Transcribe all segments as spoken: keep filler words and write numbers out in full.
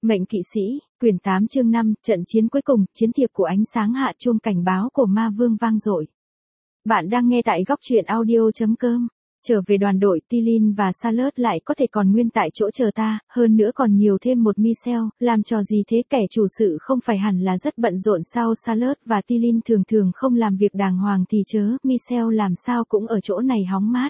Mệnh kỵ sĩ, quyển tám chương năm, trận chiến cuối cùng, chiến thiệp của ánh sáng hạ, chuông cảnh báo của ma vương vang dội. Bạn đang nghe tại góc truyện audio chấm com. Trở về đoàn đội, Tilin và Charlotte lại có thể còn nguyên tại chỗ chờ ta, hơn nữa còn nhiều thêm một Michelle, làm trò gì thế, kẻ chủ sự không phải hẳn là rất bận rộn sao? Charlotte và Tilin thường thường không làm việc đàng hoàng thì chớ, Michelle làm sao cũng ở chỗ này hóng mát.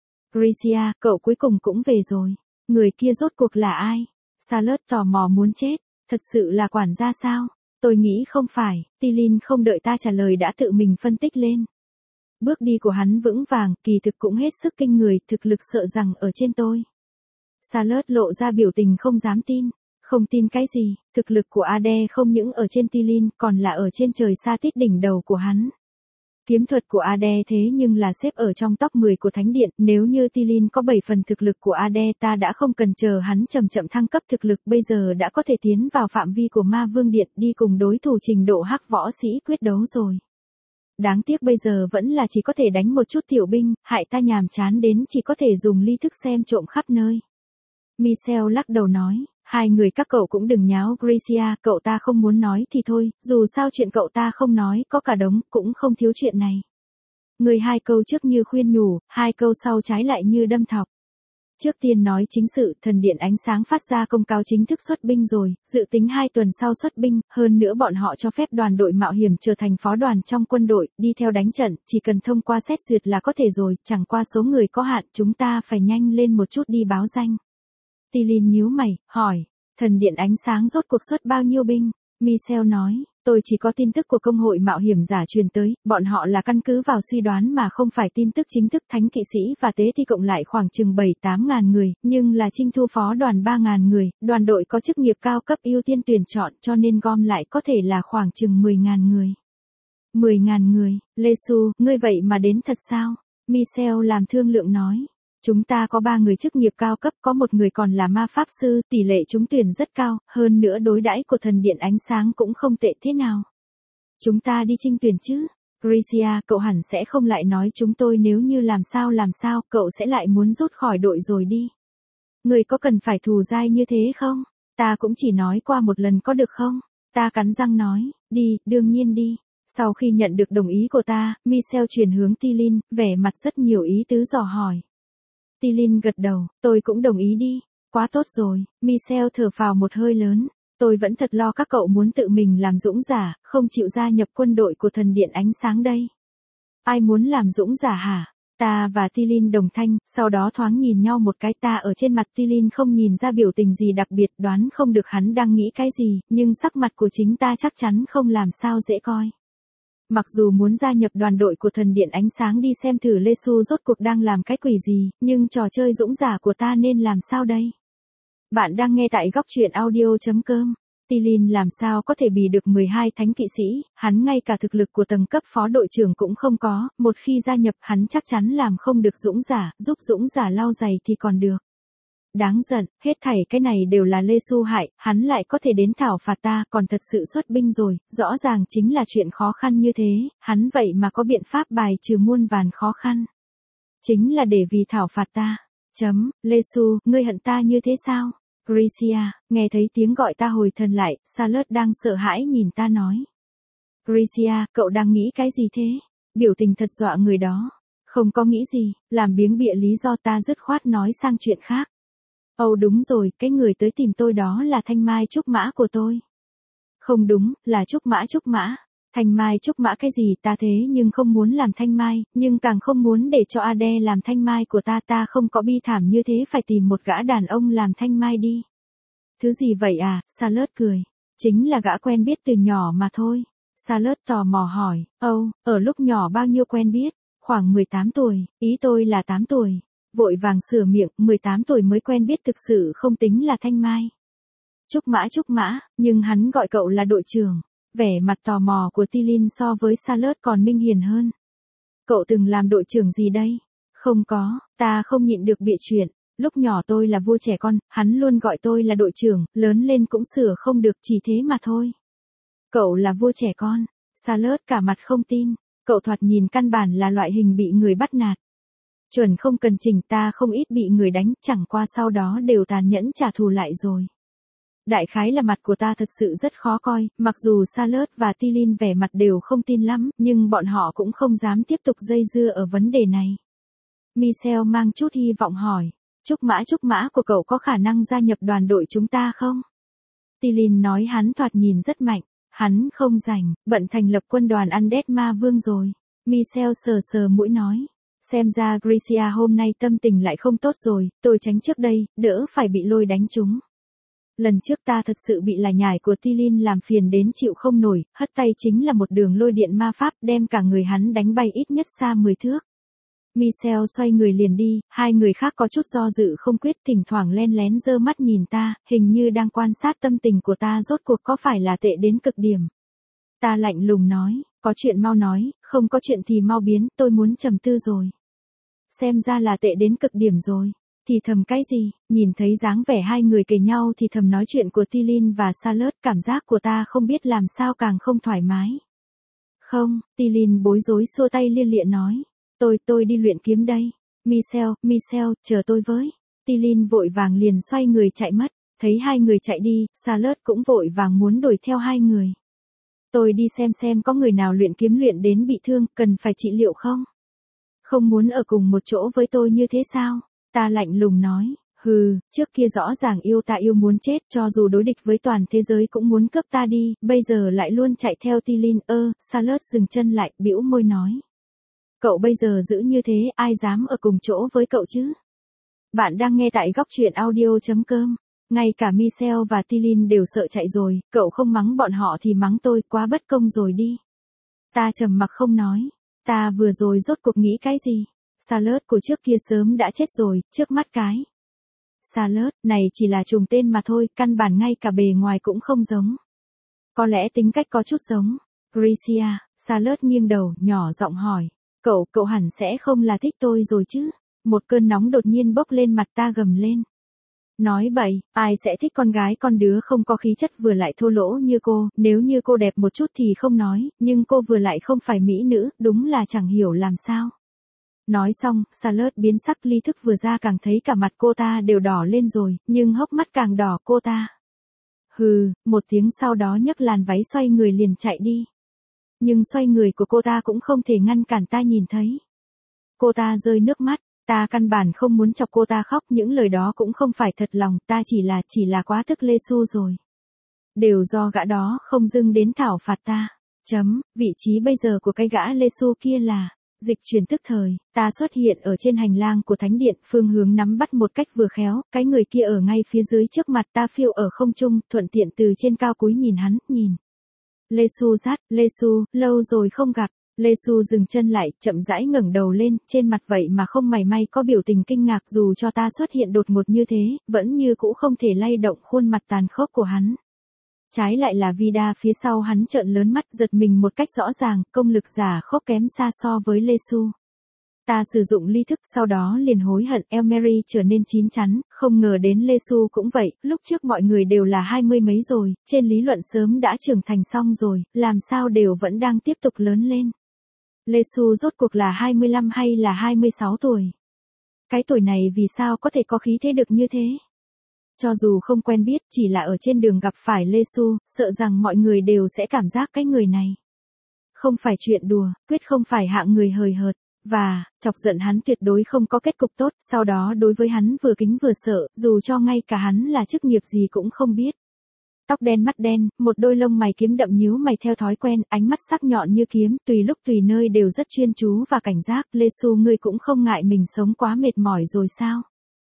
Gracia, cậu cuối cùng cũng về rồi. Người kia rốt cuộc là ai? Charlotte tò mò muốn chết, thật sự là quản gia sao? Tôi nghĩ không phải, Tilin không đợi ta trả lời đã tự mình phân tích lên. Bước đi của hắn vững vàng, kỳ thực cũng hết sức kinh người, thực lực sợ rằng ở trên tôi. Charlotte lộ ra biểu tình không dám tin. Không tin cái gì, thực lực của Ade không những ở trên Tilin, còn là ở trên trời xa tít đỉnh đầu của hắn. Kiếm thuật của Ade thế nhưng là xếp ở trong top mười của Thánh Điện, nếu như Tilin có bảy phần thực lực của Ade ta đã không cần chờ hắn chậm chậm thăng cấp thực lực, bây giờ đã có thể tiến vào phạm vi của Ma Vương Điện đi cùng đối thủ trình độ hắc võ sĩ quyết đấu rồi. Đáng tiếc bây giờ vẫn là chỉ có thể đánh một chút tiểu binh, hại ta nhàm chán đến chỉ có thể dùng ly thức xem trộm khắp nơi. Michelle lắc đầu nói, hai người các cậu cũng đừng nháo. Gracia, cậu ta không muốn nói thì thôi, dù sao chuyện cậu ta không nói, có cả đống, cũng không thiếu chuyện này. Người hai câu trước như khuyên nhủ, hai câu sau trái lại như đâm thọc. Trước tiên nói chính sự, thần điện ánh sáng phát ra công cáo chính thức xuất binh rồi, dự tính hai tuần sau xuất binh, hơn nữa bọn họ cho phép đoàn đội mạo hiểm trở thành phó đoàn trong quân đội, đi theo đánh trận, chỉ cần thông qua xét duyệt là có thể rồi, chẳng qua số người có hạn, chúng ta phải nhanh lên một chút đi báo danh. Tilin nhíu mày, hỏi, thần điện ánh sáng rốt cuộc xuất bao nhiêu binh? Michelle nói, tôi chỉ có tin tức của công hội mạo hiểm giả truyền tới, bọn họ là căn cứ vào suy đoán mà không phải tin tức chính thức. Thánh kỵ sĩ và tế thi cộng lại khoảng chừng bảy tám ngàn người, nhưng là trinh thu phó đoàn ba ngàn người, đoàn đội có chức nghiệp cao cấp ưu tiên tuyển chọn cho nên gom lại có thể là khoảng chừng mười ngàn người. mười ngàn người, Lê Su, ngươi vậy mà đến thật sao? Michelle làm thương lượng nói. Chúng ta có ba người chức nghiệp cao cấp, có một người còn là ma pháp sư, tỷ lệ trúng tuyển rất cao, hơn nữa đối đãi của thần điện ánh sáng cũng không tệ thế nào. Chúng ta đi trinh tuyển chứ? Gracia, cậu hẳn sẽ không lại nói chúng tôi nếu như làm sao làm sao, cậu sẽ lại muốn rút khỏi đội rồi đi. Người có cần phải thù dai như thế không? Ta cũng chỉ nói qua một lần có được không? Ta cắn răng nói, đi, đương nhiên đi. Sau khi nhận được đồng ý của ta, Michelle chuyển hướng Tilin, vẻ mặt rất nhiều ý tứ dò hỏi. Tilin gật đầu, tôi cũng đồng ý đi. Quá tốt rồi, Michelle thở phào một hơi lớn. Tôi vẫn thật lo các cậu muốn tự mình làm dũng giả, không chịu gia nhập quân đội của thần điện ánh sáng đây. Ai muốn làm dũng giả hả? Ta và Tilin đồng thanh, sau đó thoáng nhìn nhau một cái. Ta ở trên mặt Tilin không nhìn ra biểu tình gì đặc biệt, đoán không được hắn đang nghĩ cái gì, nhưng sắc mặt của chính ta chắc chắn không làm sao dễ coi. Mặc dù muốn gia nhập đoàn đội của thần điện ánh sáng đi xem thử Lê Su rốt cuộc đang làm cái quỷ gì, nhưng trò chơi dũng giả của ta nên làm sao đây? Bạn đang nghe tại góc truyện audio chấm com. Tilin làm sao có thể bì được mười hai thánh kỵ sĩ, hắn ngay cả thực lực của tầng cấp phó đội trưởng cũng không có, một khi gia nhập hắn chắc chắn làm không được dũng giả, giúp dũng giả lau giày thì còn được. Đáng giận, hết thảy cái này đều là Lê Su hại, hắn lại có thể đến thảo phạt ta, còn thật sự xuất binh rồi, rõ ràng chính là chuyện khó khăn như thế, hắn vậy mà có biện pháp bài trừ muôn vàn khó khăn. Chính là để vì thảo phạt ta. Chấm, Lê Su, ngươi hận ta như thế sao? Gracia, nghe thấy tiếng gọi ta hồi thần lại, Charlotte đang sợ hãi nhìn ta nói. Gracia, cậu đang nghĩ cái gì thế? Biểu tình thật dọa người đó. Không có nghĩ gì, làm biếng bịa lý do ta dứt khoát nói sang chuyện khác. Ồ đúng rồi, cái người tới tìm tôi đó là Thanh Mai Trúc Mã của tôi. Không đúng, là Trúc Mã Trúc Mã. Thanh Mai Trúc Mã cái gì, ta thế nhưng không muốn làm Thanh Mai, nhưng càng không muốn để cho Ade làm Thanh Mai của ta. Ta không có bi thảm như thế, phải tìm một gã đàn ông làm Thanh Mai đi. Thứ gì vậy à? Charlotte cười. Chính là gã quen biết từ nhỏ mà thôi. Charlotte tò mò hỏi, âu, ở lúc nhỏ bao nhiêu quen biết? Khoảng mười tám tuổi, ý tôi là tám tuổi. Vội vàng sửa miệng, mười tám tuổi mới quen biết thực sự không tính là Thanh Mai. Trúc Mã Trúc Mã, nhưng hắn gọi cậu là đội trưởng. Vẻ mặt tò mò của Tilin so với Charlotte còn minh hiển hơn. Cậu từng làm đội trưởng gì đây? Không có, ta không nhịn được bịa chuyện. Lúc nhỏ tôi là vua trẻ con, hắn luôn gọi tôi là đội trưởng, lớn lên cũng sửa không được, chỉ thế mà thôi. Cậu là vua trẻ con. Charlotte cả mặt không tin. Cậu thoạt nhìn căn bản là loại hình bị người bắt nạt. Chuẩn không cần chỉnh, ta không ít bị người đánh, chẳng qua sau đó đều tàn nhẫn trả thù lại rồi. Đại khái là mặt của ta thật sự rất khó coi, mặc dù Charlotte và Tilin vẻ mặt đều không tin lắm, nhưng bọn họ cũng không dám tiếp tục dây dưa ở vấn đề này. Michelle mang chút hy vọng hỏi, trúc mã trúc mã của cậu có khả năng gia nhập đoàn đội chúng ta không? Tilin nói hắn thoạt nhìn rất mạnh, hắn không rảnh, bận thành lập quân đoàn Undead Ma Vương rồi. Michelle sờ sờ mũi nói, xem ra Gracia hôm nay tâm tình lại không tốt rồi, tôi tránh trước đây, đỡ phải bị lôi đánh trúng. Lần trước ta thật sự bị là nhải của Tilin làm phiền đến chịu không nổi, hất tay chính là một đường lôi điện ma pháp đem cả người hắn đánh bay ít nhất xa mười thước. Michelle xoay người liền đi, hai người khác có chút do dự không quyết, thỉnh thoảng len lén giơ mắt nhìn ta, hình như đang quan sát tâm tình của ta rốt cuộc có phải là tệ đến cực điểm. Ta lạnh lùng nói, có chuyện mau nói, không có chuyện thì mau biến, tôi muốn trầm tư rồi. Xem ra là tệ đến cực điểm rồi. Thì thầm cái gì, nhìn thấy dáng vẻ hai người kề nhau thì thầm nói chuyện của Tilin và Charlotte, cảm giác của ta không biết làm sao càng không thoải mái. Không, Tilin bối rối xua tay lia lịa nói. Tôi, tôi đi luyện kiếm đây. Michelle, Michelle, chờ tôi với. Tilin vội vàng liền xoay người chạy mất. Thấy hai người chạy đi, Charlotte cũng vội vàng muốn đuổi theo hai người. Tôi đi xem xem có người nào luyện kiếm luyện đến bị thương, cần phải trị liệu không? Không muốn ở cùng một chỗ với tôi như thế sao? Ta lạnh lùng nói, hừ, trước kia rõ ràng yêu ta yêu muốn chết, cho dù đối địch với toàn thế giới cũng muốn cướp ta đi, bây giờ lại luôn chạy theo Tilin. Ơ, Charlotte dừng chân lại, bĩu môi nói. Cậu bây giờ giữ như thế, ai dám ở cùng chỗ với cậu chứ? Bạn đang nghe tại góc truyện audio.com. Ngay cả Michelle và Tilin đều sợ chạy rồi, cậu không mắng bọn họ thì mắng tôi, quá bất công rồi đi. Ta trầm mặc không nói. Ta vừa rồi rốt cuộc nghĩ cái gì? Charlotte của trước kia sớm đã chết rồi, trước mắt cái. Charlotte, này chỉ là trùng tên mà thôi, căn bản ngay cả bề ngoài cũng không giống. Có lẽ tính cách có chút giống. Gracia, Charlotte nghiêng đầu, nhỏ giọng hỏi. Cậu, cậu hẳn sẽ không là thích tôi rồi chứ? Một cơn nóng đột nhiên bốc lên mặt ta gầm lên. Nói bậy, ai sẽ thích con gái con đứa không có khí chất vừa lại thô lỗ như cô, nếu như cô đẹp một chút thì không nói, nhưng cô vừa lại không phải mỹ nữ, đúng là chẳng hiểu làm sao. Nói xong, Charlotte biến sắc, ly thức vừa ra càng thấy cả mặt cô ta đều đỏ lên rồi, nhưng hốc mắt càng đỏ cô ta. Hừ, một tiếng sau đó nhấc làn váy xoay người liền chạy đi. Nhưng xoay người của cô ta cũng không thể ngăn cản ta nhìn thấy. Cô ta rơi nước mắt, ta căn bản không muốn chọc cô ta khóc, những lời đó cũng không phải thật lòng, ta chỉ là, chỉ là quá tức Lê Xu rồi. Đều do gã đó không dưng đến thảo phạt ta. Chấm, vị trí bây giờ của cái gã Lê Xu kia là... Dịch chuyển tức thời, ta xuất hiện ở trên hành lang của thánh điện, phương hướng nắm bắt một cách vừa khéo, cái người kia ở ngay phía dưới trước mặt ta phiêu ở không trung, thuận tiện từ trên cao cúi nhìn hắn, nhìn. Lê Xu rát, Lê Xu, lâu rồi không gặp. Lê Xu dừng chân lại, chậm rãi ngẩng đầu lên, trên mặt vậy mà không mảy may có biểu tình kinh ngạc, dù cho ta xuất hiện đột ngột như thế, vẫn như cũ không thể lay động khuôn mặt tàn khốc của hắn. Trái lại là Vida phía sau hắn trợn lớn mắt, giật mình một cách rõ ràng, công lực giả khốc kém xa so với Lê Xu. Ta sử dụng ly thức sau đó liền hối hận, Elmeri trở nên chín chắn, không ngờ đến Lê Xu cũng vậy, lúc trước mọi người đều là hai mươi mấy rồi, trên lý luận sớm đã trưởng thành xong rồi, làm sao đều vẫn đang tiếp tục lớn lên. Lê Xu rốt cuộc là hai mươi lăm hay là hai mươi sáu tuổi? Cái tuổi này vì sao có thể có khí thế được như thế? Cho dù không quen biết, chỉ là ở trên đường gặp phải Lê Xu, sợ rằng mọi người đều sẽ cảm giác cái người này. Không phải chuyện đùa, quyết không phải hạng người hời hợt, và, chọc giận hắn tuyệt đối không có kết cục tốt, sau đó đối với hắn vừa kính vừa sợ, dù cho ngay cả hắn là chức nghiệp gì cũng không biết. Tóc đen mắt đen, một đôi lông mày kiếm đậm nhíu mày theo thói quen, ánh mắt sắc nhọn như kiếm, tùy lúc tùy nơi đều rất chuyên chú và cảnh giác. Lê Xu, ngươi cũng không ngại mình sống quá mệt mỏi rồi sao?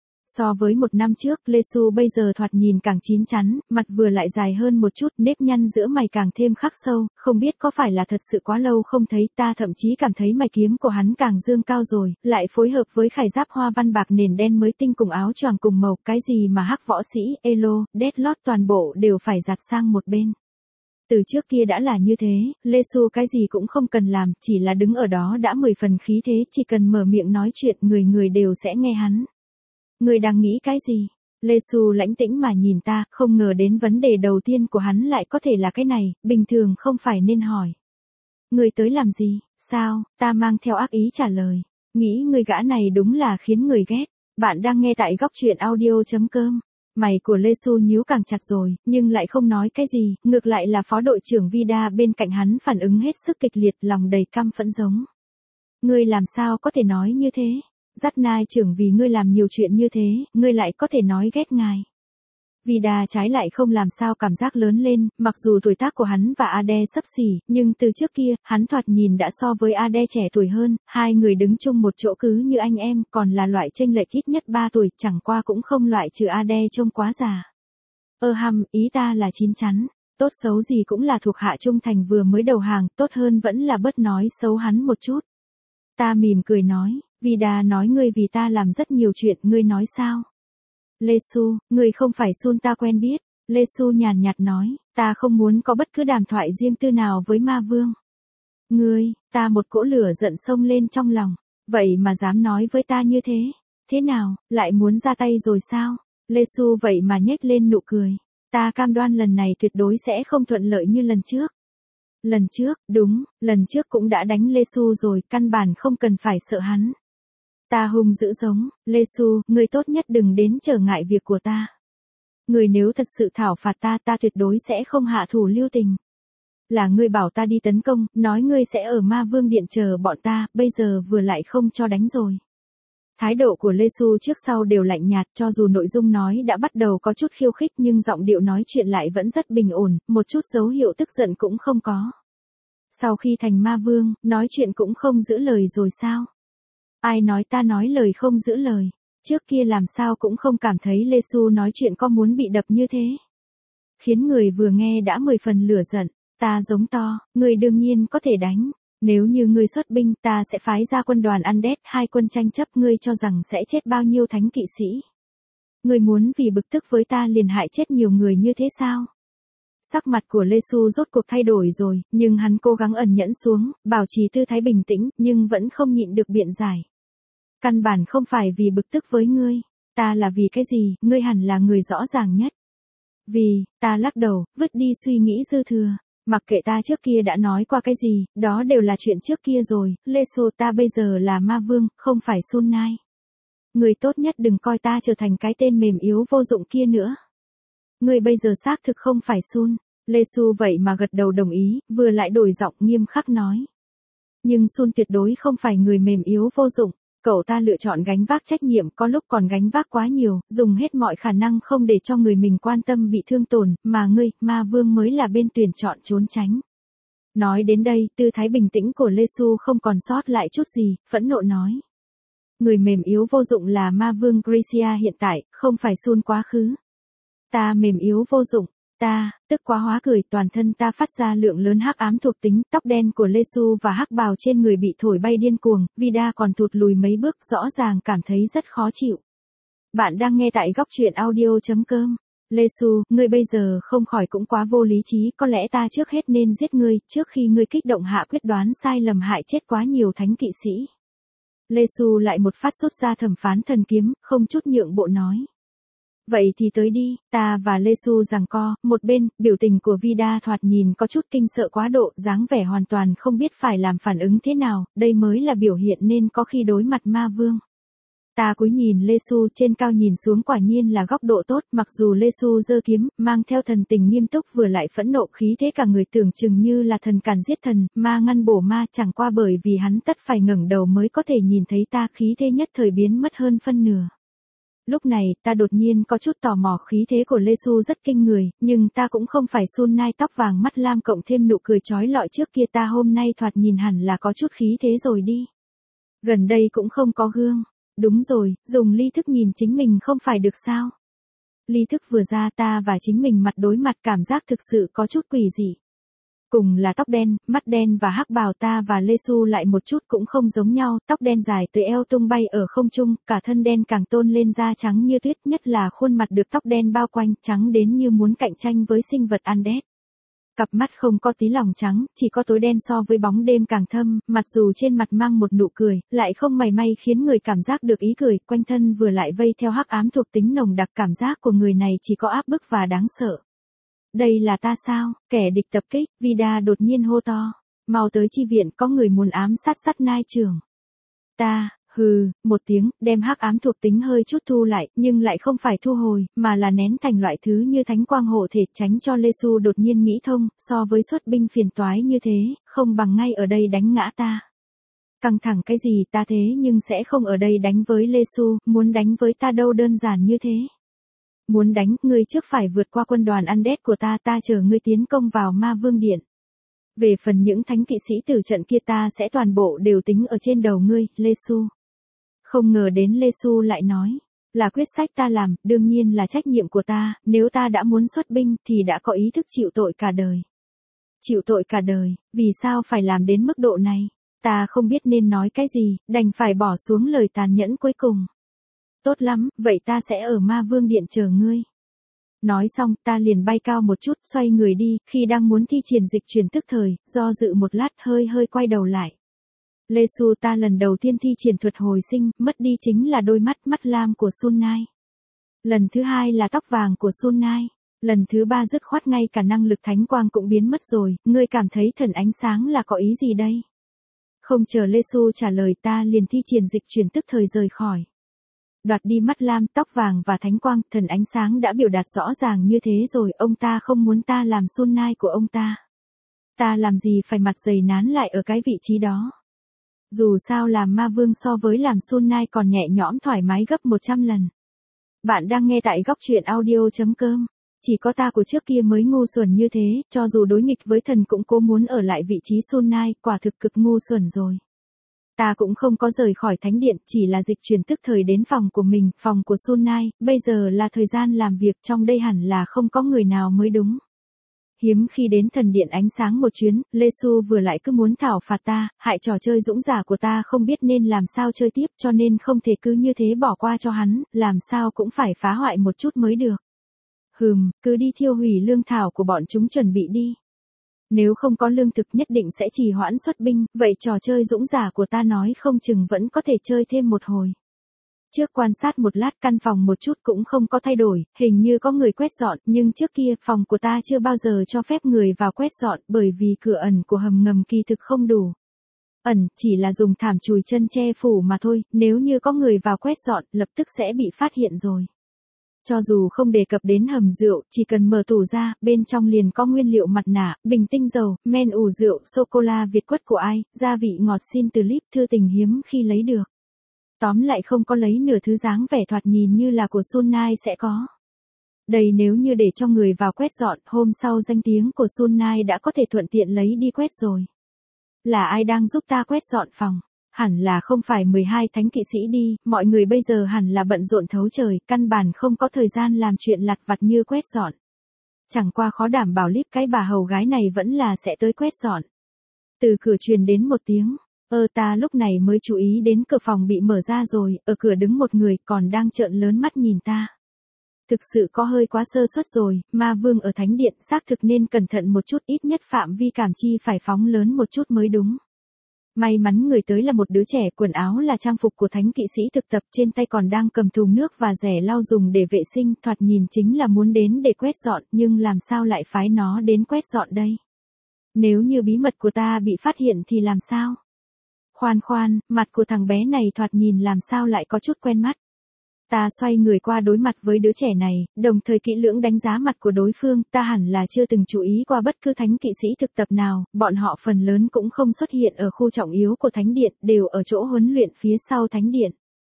So với một năm trước, Lê Xu bây giờ thoạt nhìn càng chín chắn, mặt vừa lại dài hơn một chút, nếp nhăn giữa mày càng thêm khắc sâu, không biết có phải là thật sự quá lâu không thấy, ta thậm chí cảm thấy mày kiếm của hắn càng dương cao rồi, lại phối hợp với khải giáp hoa văn bạc nền đen mới tinh cùng áo choàng cùng màu, cái gì mà hắc võ sĩ, elo, deadlot toàn bộ đều phải giặt sang một bên. Từ trước kia đã là như thế, Lê Xu cái gì cũng không cần làm, chỉ là đứng ở đó đã mười phần khí thế, chỉ cần mở miệng nói chuyện người người đều sẽ nghe hắn. Người đang nghĩ cái gì? Lê Xu lãnh tĩnh mà nhìn ta, không ngờ đến vấn đề đầu tiên của hắn lại có thể là cái này, bình thường không phải nên hỏi. Người tới làm gì? Sao? Ta mang theo ác ý trả lời. Nghĩ người gã này đúng là khiến người ghét. Bạn đang nghe tại góc truyện audio chấm com. Mày của Lê Xu nhíu càng chặt rồi, nhưng lại không nói cái gì, ngược lại là phó đội trưởng Vida bên cạnh hắn phản ứng hết sức kịch liệt, lòng đầy căm phẫn giống. Ngươi làm sao có thể nói như thế? Dắt nai trưởng vì ngươi làm nhiều chuyện như thế, ngươi lại có thể nói ghét ngài. Vida trái lại không làm sao cảm giác lớn lên, mặc dù tuổi tác của hắn và Ade sấp xỉ, nhưng từ trước kia, hắn thoạt nhìn đã so với Ade trẻ tuổi hơn, hai người đứng chung một chỗ cứ như anh em, còn là loại chênh lệch ít nhất ba tuổi, chẳng qua cũng không loại trừ Ade trông quá già. Ơ hăm, ý ta là chín chắn, tốt xấu gì cũng là thuộc hạ trung thành vừa mới đầu hàng, tốt hơn vẫn là bớt nói xấu hắn một chút. Ta mỉm cười nói, Vida nói ngươi vì ta làm rất nhiều chuyện, ngươi nói sao? Lê Xu, người không phải Sun ta quen biết. Lê Xu nhàn nhạt nói, ta không muốn có bất cứ đàm thoại riêng tư nào với ma vương. Ngươi, ta một cỗ lửa giận sông lên trong lòng, vậy mà dám nói với ta như thế. Thế nào, lại muốn ra tay rồi sao? Lê Xu vậy mà nhếch lên nụ cười. Ta cam đoan lần này tuyệt đối sẽ không thuận lợi như lần trước. Lần trước, đúng, lần trước cũng đã đánh Lê Xu rồi, căn bản không cần phải sợ hắn. Ta hung dữ giống, Lê Xu, người tốt nhất đừng đến trở ngại việc của ta. Người nếu thật sự thảo phạt ta, ta tuyệt đối sẽ không hạ thủ lưu tình. Là ngươi bảo ta đi tấn công, nói ngươi sẽ ở Ma Vương Điện chờ bọn ta, bây giờ vừa lại không cho đánh rồi. Thái độ của Lê Xu trước sau đều lạnh nhạt, cho dù nội dung nói đã bắt đầu có chút khiêu khích nhưng giọng điệu nói chuyện lại vẫn rất bình ổn, một chút dấu hiệu tức giận cũng không có. Sau khi thành Ma Vương, nói chuyện cũng không giữ lời rồi sao? Ai nói ta nói lời không giữ lời, trước kia làm sao cũng không cảm thấy Lê Xu nói chuyện có muốn bị đập như thế. Khiến người vừa nghe đã mười phần lửa giận, ta giống to, người đương nhiên có thể đánh, nếu như ngươi xuất binh ta sẽ phái ra quân đoàn Undead, hai quân tranh chấp, ngươi cho rằng sẽ chết bao nhiêu thánh kỵ sĩ. Ngươi muốn vì bực tức với ta liền hại chết nhiều người như thế sao? Sắc mặt của Lê Xu rốt cuộc thay đổi rồi, nhưng hắn cố gắng ẩn nhẫn xuống, bảo trì tư thái bình tĩnh, nhưng vẫn không nhịn được biện giải. Căn bản không phải vì bực tức với ngươi, ta là vì cái gì, ngươi hẳn là người rõ ràng nhất. Vì, ta lắc đầu, vứt đi suy nghĩ dư thừa, mặc kệ ta trước kia đã nói qua cái gì, đó đều là chuyện trước kia rồi, Lê Xu ta bây giờ là ma vương, không phải Sun Nai. Ngươi tốt nhất đừng coi ta trở thành cái tên mềm yếu vô dụng kia nữa. Ngươi bây giờ xác thực không phải Sun. Lê Xu vậy mà gật đầu đồng ý, vừa lại đổi giọng nghiêm khắc nói. Nhưng Sun tuyệt đối không phải người mềm yếu vô dụng, cậu ta lựa chọn gánh vác trách nhiệm, có lúc còn gánh vác quá nhiều, dùng hết mọi khả năng không để cho người mình quan tâm bị thương tổn, mà ngươi, ma vương mới là bên tuyển chọn trốn tránh. Nói đến đây, tư thái bình tĩnh của Lê Xu không còn sót lại chút gì, phẫn nộ nói. Người mềm yếu vô dụng là ma vương Gracia hiện tại, không phải Sun quá khứ. Ta mềm yếu vô dụng, ta, tức quá hóa cười, toàn thân ta phát ra lượng lớn hắc ám thuộc tính, tóc đen của Lê Xu và hắc bào trên người bị thổi bay điên cuồng, Vida còn thụt lùi mấy bước, rõ ràng cảm thấy rất khó chịu. Bạn đang nghe tại góc truyện audio chấm com. Lê Xu, ngươi bây giờ không khỏi cũng quá vô lý trí, có lẽ ta trước hết nên giết ngươi, trước khi ngươi kích động hạ quyết đoán sai lầm hại chết quá nhiều thánh kỵ sĩ. Lê Xu lại một phát rút ra thẩm phán thần kiếm, không chút nhượng bộ nói. Vậy thì tới đi, ta và Lê Xu giằng co, một bên, biểu tình của Vida thoạt nhìn có chút kinh sợ quá độ, dáng vẻ hoàn toàn không biết phải làm phản ứng thế nào, đây mới là biểu hiện nên có khi đối mặt ma vương. Ta cúi nhìn Lê Xu, trên cao nhìn xuống quả nhiên là góc độ tốt, mặc dù Lê Xu giơ kiếm, mang theo thần tình nghiêm túc vừa lại phẫn nộ, khí thế cả người tưởng chừng như là thần càn giết thần, ma ngăn bổ ma, chẳng qua bởi vì hắn tất phải ngẩng đầu mới có thể nhìn thấy ta, khí thế nhất thời biến mất hơn phân nửa. Lúc này, ta đột nhiên có chút tò mò, khí thế của Lê Xu rất kinh người, nhưng ta cũng không phải Sun Nai tóc vàng mắt lam cộng thêm nụ cười chói lọi trước kia, ta hôm nay thoạt nhìn hẳn là có chút khí thế rồi đi. Gần đây cũng không có gương. Đúng rồi, dùng ly thức nhìn chính mình không phải được sao? Ly thức vừa ra, ta và chính mình mặt đối mặt, cảm giác thực sự có chút quỷ dị. Cùng là tóc đen, mắt đen và hắc bào, ta và Lê Xu lại một chút cũng không giống nhau, tóc đen dài tới eo tung bay ở không trung, cả thân đen càng tôn lên da trắng như tuyết, nhất là khuôn mặt được tóc đen bao quanh, trắng đến như muốn cạnh tranh với sinh vật Undead. Cặp mắt không có tí lòng trắng, chỉ có tối đen so với bóng đêm càng thâm, mặc dù trên mặt mang một nụ cười, lại không mảy may khiến người cảm giác được ý cười, quanh thân vừa lại vây theo hắc ám thuộc tính nồng đặc, cảm giác của người này chỉ có áp bức và đáng sợ. Đây là ta sao? Kẻ địch tập kích, Vida đột nhiên hô to. Mau tới chi viện, có người muốn ám sát Sắt Nai trưởng. Ta, Hừ, một tiếng, đem hắc ám thuộc tính hơi chút thu lại, nhưng lại không phải thu hồi, mà là nén thành loại thứ như thánh quang hộ thể, tránh cho Lê Xu đột nhiên nghĩ thông, so với xuất binh phiền toái như thế, không bằng ngay ở đây đánh ngã ta. Căng thẳng cái gì, ta thế nhưng sẽ không ở đây đánh với Lê Xu, muốn đánh với ta đâu đơn giản như thế. Muốn đánh, ngươi trước phải vượt qua quân đoàn Undead của ta, ta chờ ngươi tiến công vào Ma Vương Điện. Về phần những thánh kỵ sĩ tử trận kia ta sẽ toàn bộ đều tính ở trên đầu ngươi, Lê Xu. Không ngờ đến Lê Xu lại nói, là quyết sách ta làm, đương nhiên là trách nhiệm của ta, nếu ta đã muốn xuất binh thì đã có ý thức chịu tội cả đời. Chịu tội cả đời, vì sao phải làm đến mức độ này? Ta không biết nên nói cái gì, đành phải bỏ xuống lời tàn nhẫn cuối cùng. Tốt lắm, vậy ta sẽ ở Ma Vương Điện chờ ngươi. Nói xong, ta liền bay cao một chút, xoay người đi, khi đang muốn thi triển dịch chuyển tức thời, do dự một lát hơi hơi quay đầu lại. Lê Xu, ta lần đầu tiên thi triển thuật hồi sinh, mất đi chính là đôi mắt mắt lam của Sun Nai. Lần thứ hai là tóc vàng của Sun Nai. Lần thứ ba dứt khoát ngay cả năng lực thánh quang cũng biến mất rồi, ngươi cảm thấy thần ánh sáng là có ý gì đây? Không chờ Lê Xu trả lời ta liền thi triển dịch chuyển tức thời rời khỏi. Đoạt đi mắt lam, tóc vàng và thánh quang, thần ánh sáng đã biểu đạt rõ ràng như thế rồi, ông ta không muốn ta làm Sun Nai của ông ta. Ta làm gì phải mặt dày nán lại ở cái vị trí đó. Dù sao làm ma vương so với làm Sun Nai còn nhẹ nhõm thoải mái gấp một trăm lần. Bạn đang nghe tại góc truyện audio chấm com. Chỉ có ta của trước kia mới ngu xuẩn như thế, cho dù đối nghịch với thần cũng cố muốn ở lại vị trí Sun Nai, quả thực cực ngu xuẩn rồi. Ta cũng không có rời khỏi thánh điện, chỉ là dịch chuyển tức thời đến phòng của mình, phòng của Sun Nai, bây giờ là thời gian làm việc, trong đây hẳn là không có người nào mới đúng. Hiếm khi đến thần điện ánh sáng một chuyến, Lê Xu vừa lại cứ muốn thảo phạt ta, hại trò chơi dũng giả của ta không biết nên làm sao chơi tiếp, cho nên không thể cứ như thế bỏ qua cho hắn, làm sao cũng phải phá hoại một chút mới được. Hừm, cứ đi thiêu hủy lương thảo của bọn chúng chuẩn bị đi. Nếu không có lương thực nhất định sẽ trì hoãn xuất binh, vậy trò chơi dũng giả của ta nói không chừng vẫn có thể chơi thêm một hồi. Trước quan sát một lát căn phòng một chút cũng không có thay đổi, hình như có người quét dọn, nhưng trước kia phòng của ta chưa bao giờ cho phép người vào quét dọn bởi vì cửa ẩn của hầm ngầm kỳ thực không đủ. Ẩn chỉ là dùng thảm chùi chân che phủ mà thôi, nếu như có người vào quét dọn lập tức sẽ bị phát hiện rồi. Cho dù không đề cập đến hầm rượu, chỉ cần mở tủ ra, bên trong liền có nguyên liệu mặt nạ, bình tinh dầu, men ủ rượu, sô-cô-la Việt quất của ai, gia vị ngọt xin từ líp thư tình hiếm khi lấy được. Tóm lại không có lấy nửa thứ dáng vẻ thoạt nhìn như là của Sun Nai sẽ có. Đây nếu như để cho người vào quét dọn, hôm sau danh tiếng của Sun Nai đã có thể thuận tiện lấy đi quét rồi. Là ai đang giúp ta quét dọn phòng? Hẳn là không phải mười hai thánh kỵ sĩ đi, mọi người bây giờ hẳn là bận rộn thấu trời, căn bản không có thời gian làm chuyện lặt vặt như quét dọn. Chẳng qua khó đảm bảo líp cái bà hầu gái này vẫn là sẽ tới quét dọn. Từ cửa truyền đến một tiếng, ơ ta lúc này mới chú ý đến cửa phòng bị mở ra rồi, ở cửa đứng một người còn đang trợn lớn mắt nhìn ta. Thực sự có hơi quá sơ suất rồi, ma vương ở thánh điện xác thực nên cẩn thận một chút, ít nhất phạm vi cảm chi phải phóng lớn một chút mới đúng. May mắn người tới là một đứa trẻ, quần áo là trang phục của thánh kỵ sĩ thực tập, trên tay còn đang cầm thùng nước và rẻ lau dùng để vệ sinh, thoạt nhìn chính là muốn đến để quét dọn, nhưng làm sao lại phái nó đến quét dọn đây? Nếu như bí mật của ta bị phát hiện thì làm sao? Khoan khoan, mặt của thằng bé này thoạt nhìn làm sao lại có chút quen mắt. Ta xoay người qua đối mặt với đứa trẻ này, đồng thời kỹ lưỡng đánh giá mặt của đối phương, ta hẳn là chưa từng chú ý qua bất cứ thánh kỵ sĩ thực tập nào, bọn họ phần lớn cũng không xuất hiện ở khu trọng yếu của thánh điện, đều ở chỗ huấn luyện phía sau thánh điện.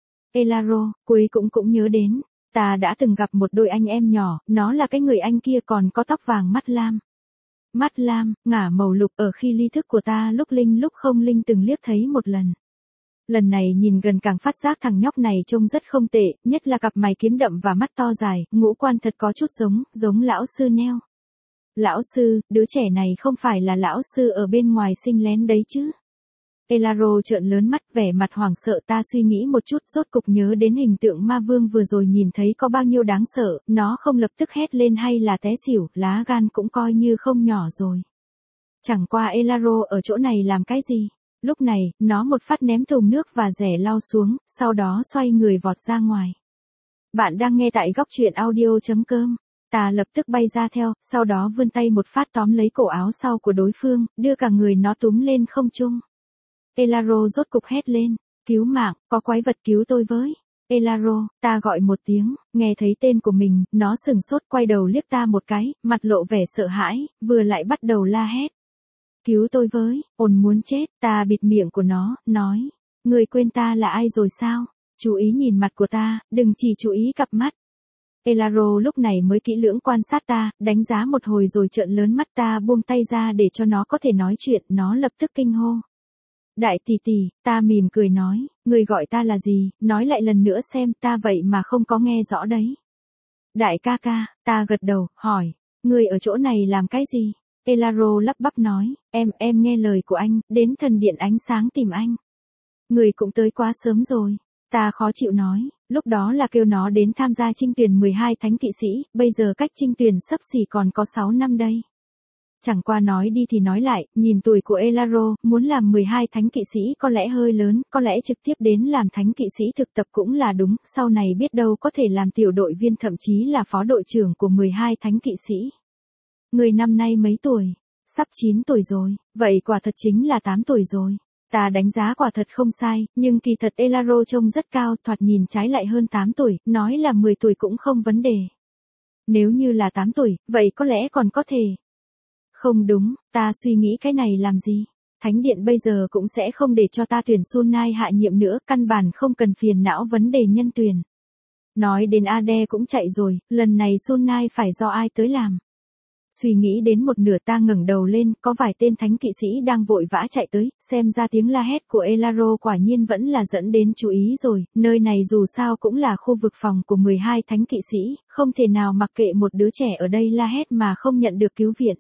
Elaro, cuối cũng cũng nhớ đến, ta đã từng gặp một đôi anh em nhỏ, nó là cái người anh kia còn có tóc vàng mắt lam. Mắt lam, ngả màu lục ở khi ly thức của ta lúc linh lúc không linh từng liếc thấy một lần. Lần này nhìn gần càng phát giác thằng nhóc này trông rất không tệ, nhất là cặp mày kiếm đậm và mắt to dài, ngũ quan thật có chút giống, giống lão sư Neo. Lão sư, đứa trẻ này không phải là lão sư ở bên ngoài sinh lén đấy chứ? Elaro trợn lớn mắt, vẻ mặt hoảng sợ, ta suy nghĩ một chút, rốt cục nhớ đến hình tượng ma vương vừa rồi nhìn thấy có bao nhiêu đáng sợ, nó không lập tức hét lên hay là té xỉu, lá gan cũng coi như không nhỏ rồi. Chẳng qua Elaro ở chỗ này làm cái gì? Lúc này, nó một phát ném thùng nước và rẻ lau xuống, sau đó xoay người vọt ra ngoài. Bạn đang nghe tại góc truyện audio chấm com. Ta lập tức bay ra theo, sau đó vươn tay một phát tóm lấy cổ áo sau của đối phương, đưa cả người nó túm lên không trung. Elaro rốt cục hét lên. Cứu mạng, có quái vật cứu tôi với. Elaro, ta gọi một tiếng, nghe thấy tên của mình, nó sừng sốt quay đầu liếc ta một cái, mặt lộ vẻ sợ hãi, vừa lại bắt đầu la hét. Cứu tôi với, ồn muốn chết, ta bịt miệng của nó, nói. Người quên ta là ai rồi sao? Chú ý nhìn mặt của ta, đừng chỉ chú ý cặp mắt. Elaro lúc này mới kỹ lưỡng quan sát ta, đánh giá một hồi rồi trợn lớn mắt ta buông tay ra để cho nó có thể nói chuyện, nó lập tức kinh hô. Đại tỷ tỷ, ta mỉm cười nói, người gọi ta là gì, nói lại lần nữa xem, ta vậy mà không có nghe rõ đấy. Đại ca ca, ta gật đầu, hỏi, người ở chỗ này làm cái gì? Elaro lắp bắp nói, em, em nghe lời của anh, đến thần điện ánh sáng tìm anh. Người cũng tới quá sớm rồi. Ta khó chịu nói, lúc đó là kêu nó đến tham gia trinh tuyển mười hai thánh kỵ sĩ, bây giờ cách trinh tuyển sắp xỉ còn có sáu năm đây. Chẳng qua nói đi thì nói lại, nhìn tuổi của Elaro, muốn làm mười hai thánh kỵ sĩ có lẽ hơi lớn, có lẽ trực tiếp đến làm thánh kỵ sĩ thực tập cũng là đúng, sau này biết đâu có thể làm tiểu đội viên thậm chí là phó đội trưởng của mười hai thánh kỵ sĩ. Người năm nay mấy tuổi? Sắp chín tuổi rồi, vậy quả thật chính là tám tuổi rồi. Ta đánh giá quả thật không sai, nhưng kỳ thật Elaro trông rất cao, thoạt nhìn trái lại hơn tám tuổi, nói là mười tuổi cũng không vấn đề. Nếu như là tám tuổi, vậy có lẽ còn có thể. Không đúng, ta suy nghĩ cái này làm gì? Thánh điện bây giờ cũng sẽ không để cho ta tuyển Sunai hạ nhiệm nữa, căn bản không cần phiền não vấn đề nhân tuyển. Nói đến Ade cũng chạy rồi, lần này Sunai phải do ai tới làm? Suy nghĩ đến một nửa ta ngẩng đầu lên, có vài tên thánh kỵ sĩ đang vội vã chạy tới, xem ra tiếng la hét của Elaro quả nhiên vẫn là dẫn đến chú ý rồi, nơi này dù sao cũng là khu vực phòng của mười hai thánh kỵ sĩ, không thể nào mặc kệ một đứa trẻ ở đây la hét mà không nhận được cứu viện.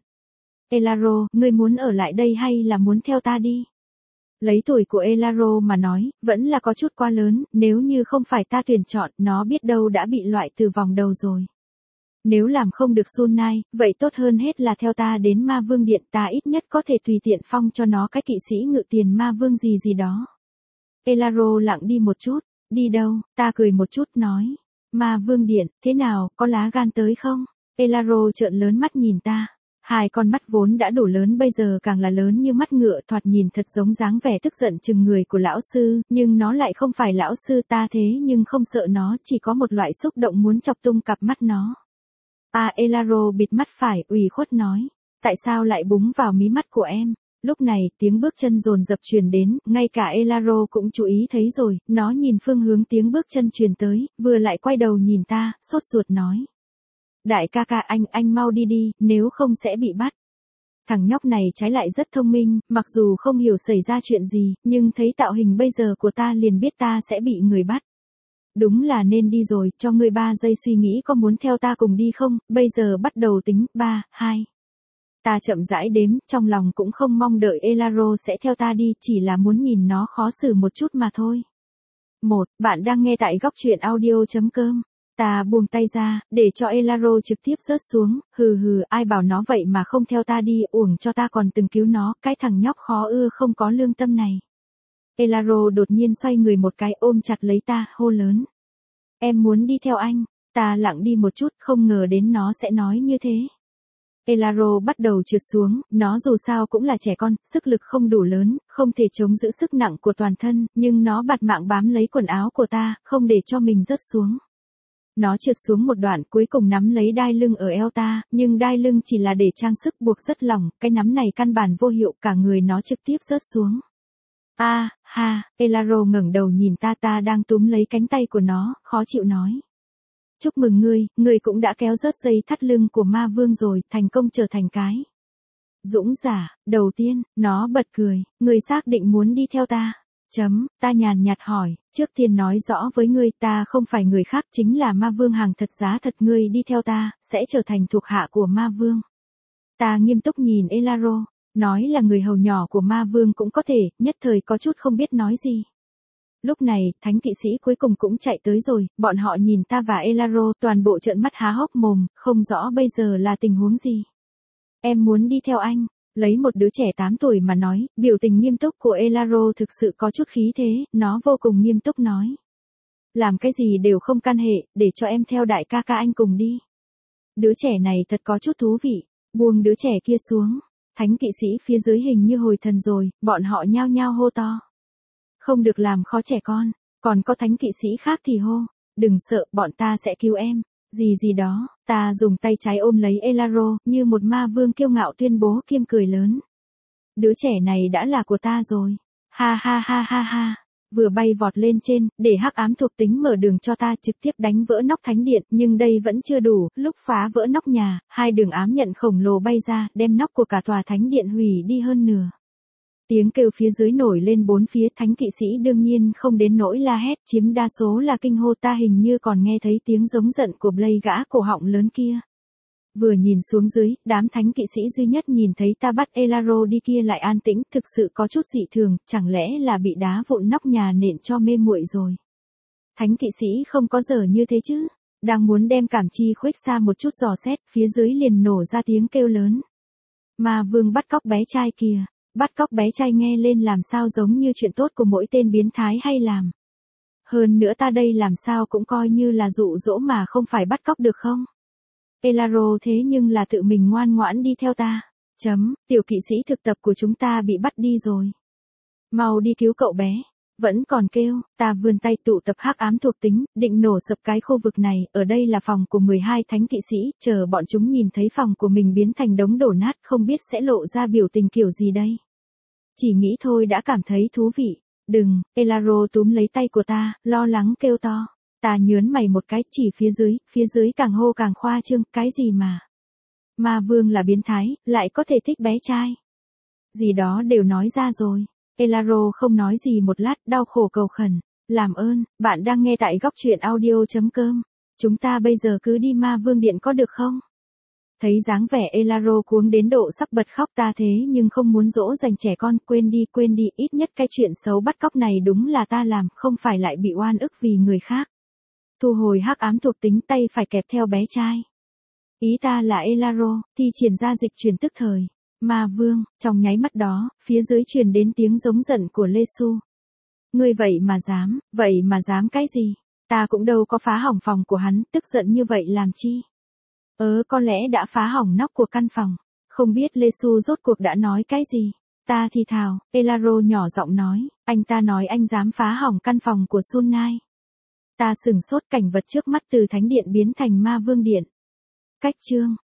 Elaro, ngươi muốn ở lại đây hay là muốn theo ta đi? Lấy tuổi của Elaro mà nói, vẫn là có chút quá lớn, nếu như không phải ta tuyển chọn, nó biết đâu đã bị loại từ vòng đầu rồi. Nếu làm không được Sunai, vậy tốt hơn hết là theo ta đến ma vương điện, ta ít nhất có thể tùy tiện phong cho nó cái kỵ sĩ ngự tiền ma vương gì gì đó. Elaro lặng đi một chút, đi đâu, ta cười một chút nói. Ma vương điện, thế nào, có lá gan tới không? Elaro trợn lớn mắt nhìn ta. Hai con mắt vốn đã đủ lớn bây giờ càng là lớn như mắt ngựa, thoạt nhìn thật giống dáng vẻ tức giận chừng người của lão sư, nhưng nó lại không phải lão sư ta thế nhưng không sợ nó, chỉ có một loại xúc động muốn chọc tung cặp mắt nó. À Elaro bịt mắt phải, ủy khuất nói. Tại sao lại búng vào mí mắt của em? Lúc này, tiếng bước chân dồn dập truyền đến, ngay cả Elaro cũng chú ý thấy rồi, nó nhìn phương hướng tiếng bước chân truyền tới, vừa lại quay đầu nhìn ta, sốt ruột nói. Đại ca ca anh, anh mau đi đi, nếu không sẽ bị bắt. Thằng nhóc này trái lại rất thông minh, mặc dù không hiểu xảy ra chuyện gì, nhưng thấy tạo hình bây giờ của ta liền biết ta sẽ bị người bắt. Đúng là nên đi rồi, cho ngươi ba giây suy nghĩ có muốn theo ta cùng đi không, bây giờ bắt đầu tính, ba, hai. Ta chậm rãi đếm, trong lòng cũng không mong đợi Elaro sẽ theo ta đi, chỉ là muốn nhìn nó khó xử một chút mà thôi. Một, bạn đang nghe tại góc truyện audio chấm com. Ta buông tay ra, để cho Elaro trực tiếp rớt xuống, hừ hừ, ai bảo nó vậy mà không theo ta đi, uổng cho ta còn từng cứu nó, cái thằng nhóc khó ưa không có lương tâm này. Elaro đột nhiên xoay người một cái ôm chặt lấy ta, hô lớn. Em muốn đi theo anh, ta lặng đi một chút, không ngờ đến nó sẽ nói như thế. Elaro bắt đầu trượt xuống, nó dù sao cũng là trẻ con, sức lực không đủ lớn, không thể chống giữ sức nặng của toàn thân, nhưng nó bạt mạng bám lấy quần áo của ta, không để cho mình rớt xuống. Nó trượt xuống một đoạn cuối cùng nắm lấy đai lưng ở eo ta, nhưng đai lưng chỉ là để trang sức buộc rất lỏng, cái nắm này căn bản vô hiệu, cả người nó trực tiếp rớt xuống. A, à, ha, Elaro ngẩng đầu nhìn ta, ta đang túm lấy cánh tay của nó, khó chịu nói. Chúc mừng ngươi, ngươi cũng đã kéo rớt dây thắt lưng của ma vương rồi, thành công trở thành cái dũng giả. Đầu tiên, nó bật cười, ngươi xác định muốn đi theo ta. Chấm, ta nhàn nhạt hỏi, trước tiên nói rõ với ngươi, ta không phải người khác, chính là ma vương hàng thật giá thật, ngươi đi theo ta, sẽ trở thành thuộc hạ của ma vương. Ta nghiêm túc nhìn Elaro, nói là người hầu nhỏ của ma vương cũng có thể, nhất thời có chút không biết nói gì. Lúc này, thánh kỵ sĩ cuối cùng cũng chạy tới rồi, bọn họ nhìn ta và Elaro, toàn bộ trợn mắt há hốc mồm, không rõ bây giờ là tình huống gì. Em muốn đi theo anh. Lấy một đứa trẻ tám tuổi mà nói, biểu tình nghiêm túc của Elaro thực sự có chút khí thế, nó vô cùng nghiêm túc nói. Làm cái gì đều không can hệ, để cho em theo đại ca ca anh cùng đi. Đứa trẻ này thật có chút thú vị, buông đứa trẻ kia xuống. Thánh kỵ sĩ phía dưới hình như hồi thần rồi, bọn họ nhao nhao hô to. Không được làm khó trẻ con, còn có thánh kỵ sĩ khác thì hô, đừng sợ, bọn ta sẽ cứu em, gì gì đó, ta dùng tay trái ôm lấy Elaro, như một ma vương kiêu ngạo tuyên bố kiêm cười lớn. Đứa trẻ này đã là của ta rồi, ha ha ha ha ha. Vừa bay vọt lên trên, để hắc ám thuộc tính mở đường cho ta trực tiếp đánh vỡ nóc thánh điện, nhưng đây vẫn chưa đủ, lúc phá vỡ nóc nhà, hai đường ám nhận khổng lồ bay ra, đem nóc của cả tòa thánh điện hủy đi hơn nửa. Tiếng kêu phía dưới nổi lên bốn phía, thánh kỵ sĩ đương nhiên không đến nỗi la hét, chiếm đa số là kinh hô, ta hình như còn nghe thấy tiếng giống giận của Blade gã cổ họng lớn kia. Vừa nhìn xuống dưới, đám thánh kỵ sĩ duy nhất nhìn thấy ta bắt Elaro đi kia lại an tĩnh, thực sự có chút dị thường, chẳng lẽ là bị đá vụn nóc nhà nện cho mê muội rồi. Thánh kỵ sĩ không có dở như thế chứ, đang muốn đem cảm chi khuếch xa một chút dò xét, phía dưới liền nổ ra tiếng kêu lớn. Ma vương bắt cóc bé trai kìa, bắt cóc bé trai nghe lên làm sao giống như chuyện tốt của mỗi tên biến thái hay làm. Hơn nữa ta đây làm sao cũng coi như là dụ dỗ mà không phải bắt cóc được không? Elaro thế nhưng là tự mình ngoan ngoãn đi theo ta. Chấm, tiểu kỵ sĩ thực tập của chúng ta bị bắt đi rồi. Mau đi cứu cậu bé. Vẫn còn kêu, ta vươn tay tụ tập hắc ám thuộc tính, định nổ sập cái khu vực này, ở đây là phòng của mười hai thánh kỵ sĩ, chờ bọn chúng nhìn thấy phòng của mình biến thành đống đổ nát không biết sẽ lộ ra biểu tình kiểu gì đây. Chỉ nghĩ thôi đã cảm thấy thú vị. Đừng, Elaro túm lấy tay của ta, lo lắng kêu to. Ta nhớn mày một cái, chỉ phía dưới, phía dưới càng hô càng khoa trương, cái gì mà. Ma vương là biến thái, lại có thể thích bé trai. Gì đó đều nói ra rồi. Elaro không nói gì một lát, đau khổ cầu khẩn. Làm ơn, bạn đang nghe tại góc truyện audio.com. Chúng ta bây giờ cứ đi ma vương điện có được không? Thấy dáng vẻ Elaro cuống đến độ sắp bật khóc, ta thế nhưng không muốn dỗ dành trẻ con, quên đi quên đi, ít nhất cái chuyện xấu bắt cóc này đúng là ta làm, không phải lại bị oan ức vì người khác. Thu hồi hắc ám thuộc tính, tay phải kẹp theo bé trai. Ý ta là Elaro, thi triển ra dịch chuyển tức thời. Ma vương, trong nháy mắt đó, phía dưới truyền đến tiếng giống giận của Lê Su. Ngươi vậy mà dám, vậy mà dám cái gì? Ta cũng đâu có phá hỏng phòng của hắn, tức giận như vậy làm chi? Ớ có lẽ đã phá hỏng nóc của căn phòng. Không biết Lê Su rốt cuộc đã nói cái gì? Ta thì thào, Elaro nhỏ giọng nói, anh ta nói anh dám phá hỏng căn phòng của Sun Nai. Ta sửng sốt, cảnh vật trước mắt từ thánh điện biến thành ma vương điện. Cách chương